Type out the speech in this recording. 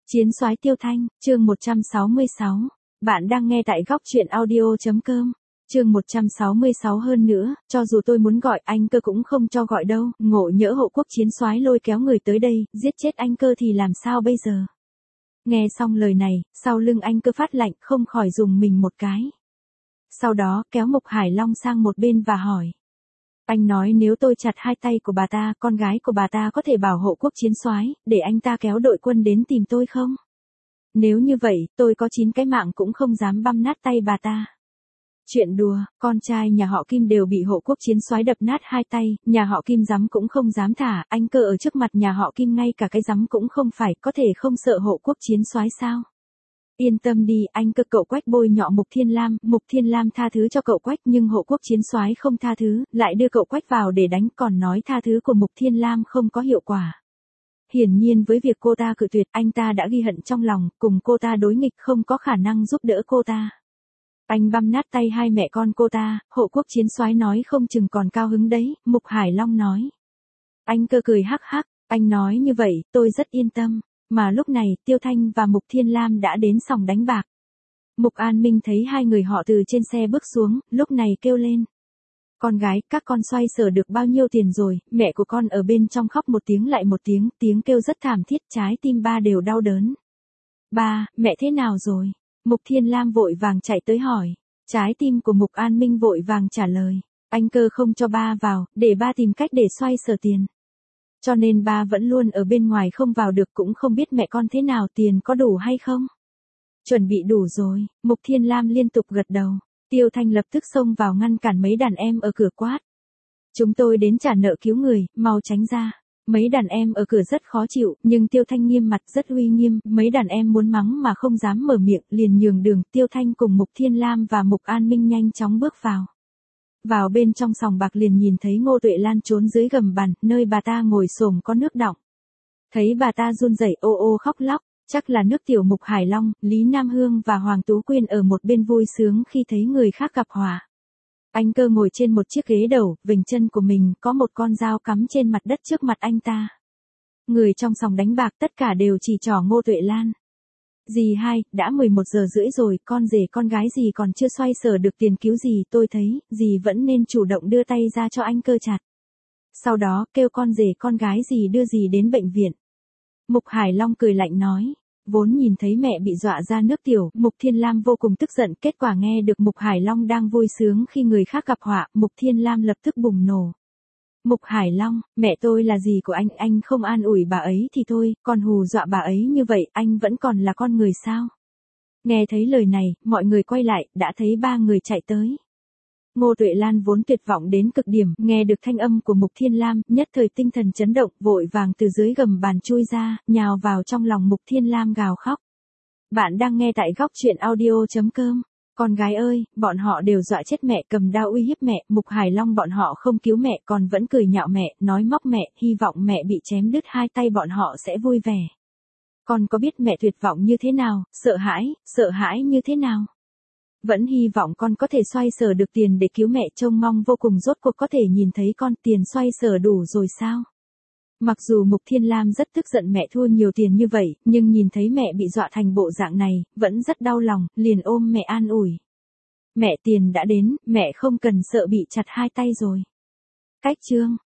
Chiến soái Tiêu Thanh, chương 166. Bạn đang nghe tại góc truyện audio.com. Chương 166 hơn nữa, cho dù tôi muốn gọi anh cơ cũng không cho gọi đâu, ngộ nhỡ hộ quốc chiến soái lôi kéo người tới đây, giết chết anh cơ thì làm sao bây giờ? Nghe xong lời này, sau lưng anh cơ phát lạnh không khỏi dùng mình một cái. Sau đó kéo Mục Hải Long sang một bên và hỏi. Anh nói nếu tôi chặt hai tay của bà ta, con gái của bà ta có thể bảo hộ quốc chiến soái, để anh ta kéo đội quân đến tìm tôi không? Nếu như vậy, tôi có 9 cái mạng cũng không dám băm nát tay bà ta. Chuyện đùa, con trai nhà họ Kim đều bị hộ quốc chiến soái đập nát hai tay, nhà họ Kim dám cũng không dám thả, anh cơ ở trước mặt nhà họ Kim ngay cả cái dám cũng không phải, có thể không sợ hộ quốc chiến soái sao? Yên tâm đi, anh cơ. Cậu Quách bôi nhọ Mục Thiên Lam tha thứ cho cậu Quách nhưng hộ quốc chiến soái không tha thứ, lại đưa cậu Quách vào để đánh, còn nói tha thứ của Mục Thiên Lam không có hiệu quả. Hiển nhiên với việc cô ta cự tuyệt, anh ta đã ghi hận trong lòng, cùng cô ta đối nghịch không có khả năng giúp đỡ cô ta. Anh băm nát tay hai mẹ con cô ta, hộ quốc chiến soái nói không chừng còn cao hứng đấy, Mục Hải Long nói. Anh cơ cười hắc hắc, anh nói như vậy, tôi rất yên tâm. Mà lúc này, Tiêu Thanh và Mục Thiên Lam đã đến sòng đánh bạc. Mục An Minh thấy hai người họ từ trên xe bước xuống, lúc này kêu lên. Con gái, các con xoay sở được bao nhiêu tiền rồi, mẹ của con ở bên trong khóc một tiếng lại một tiếng, tiếng kêu rất thảm thiết, trái tim ba đều đau đớn. Ba, mẹ thế nào rồi? Mục Thiên Lam vội vàng chạy tới hỏi. Trái tim của Mục An Minh vội vàng trả lời. Anh cơ không cho ba vào, để ba tìm cách để xoay sở tiền. Cho nên ba vẫn luôn ở bên ngoài không vào được, cũng không biết mẹ con thế nào, tiền có đủ hay không? Chuẩn bị đủ rồi, Mục Thiên Lam liên tục gật đầu. Tiêu Thanh lập tức xông vào ngăn cản mấy đàn em ở cửa quát. Chúng tôi đến trả nợ cứu người, mau tránh ra. Mấy đàn em ở cửa rất khó chịu, nhưng Tiêu Thanh nghiêm mặt rất uy nghiêm, mấy đàn em muốn mắng mà không dám mở miệng, liền nhường đường. Tiêu Thanh cùng Mục Thiên Lam và Mục An Minh nhanh chóng bước vào. Vào bên trong sòng bạc liền nhìn thấy Ngô Tuệ Lan trốn dưới gầm bàn, nơi bà ta ngồi xổm có nước đọng. Thấy bà ta run rẩy ô ô khóc lóc, chắc là nước tiểu. Mục Hải Long, Lý Nam Hương và Hoàng Tú Quyên ở một bên vui sướng khi thấy người khác gặp họa. Anh cơ ngồi trên một chiếc ghế đầu, vểnh chân của mình, có một con dao cắm trên mặt đất trước mặt anh ta. Người trong sòng đánh bạc tất cả đều chỉ trỏ Ngô Tuệ Lan. Dì hai, đã 11 giờ rưỡi rồi, con rể con gái dì còn chưa xoay sở được tiền cứu dì, tôi thấy, dì vẫn nên chủ động đưa tay ra cho anh cơ chặt. Sau đó, kêu con rể con gái dì đưa dì đến bệnh viện. Mục Hải Long cười lạnh nói, vốn nhìn thấy mẹ bị dọa ra nước tiểu, Mục Thiên Lam vô cùng tức giận, kết quả nghe được Mục Hải Long đang vui sướng khi người khác gặp họa, Mục Thiên Lam lập tức bùng nổ. Mục Hải Long, mẹ tôi là dì của anh không an ủi bà ấy thì thôi, còn hù dọa bà ấy như vậy, anh vẫn còn là con người sao? Nghe thấy lời này, mọi người quay lại, đã thấy ba người chạy tới. Ngô Tuệ Lan vốn tuyệt vọng đến cực điểm, nghe được thanh âm của Mục Thiên Lam, nhất thời tinh thần chấn động, vội vàng từ dưới gầm bàn chui ra, nhào vào trong lòng Mục Thiên Lam gào khóc. Bạn đang nghe tại góc truyện audio.com. Con gái ơi, bọn họ đều dọa chết mẹ, cầm dao uy hiếp mẹ, Mục Hải Long bọn họ không cứu mẹ còn vẫn cười nhạo mẹ, nói móc mẹ, hy vọng mẹ bị chém đứt hai tay bọn họ sẽ vui vẻ. Con có biết mẹ tuyệt vọng như thế nào, sợ hãi như thế nào? Vẫn hy vọng con có thể xoay sở được tiền để cứu mẹ, trông mong vô cùng, rốt cuộc có thể nhìn thấy con, tiền xoay sở đủ rồi sao? Mặc dù Mục Thiên Lam rất tức giận mẹ thua nhiều tiền như vậy, nhưng nhìn thấy mẹ bị dọa thành bộ dạng này, vẫn rất đau lòng, liền ôm mẹ an ủi. Mẹ, tiền đã đến, mẹ không cần sợ bị chặt hai tay rồi. Cách chương.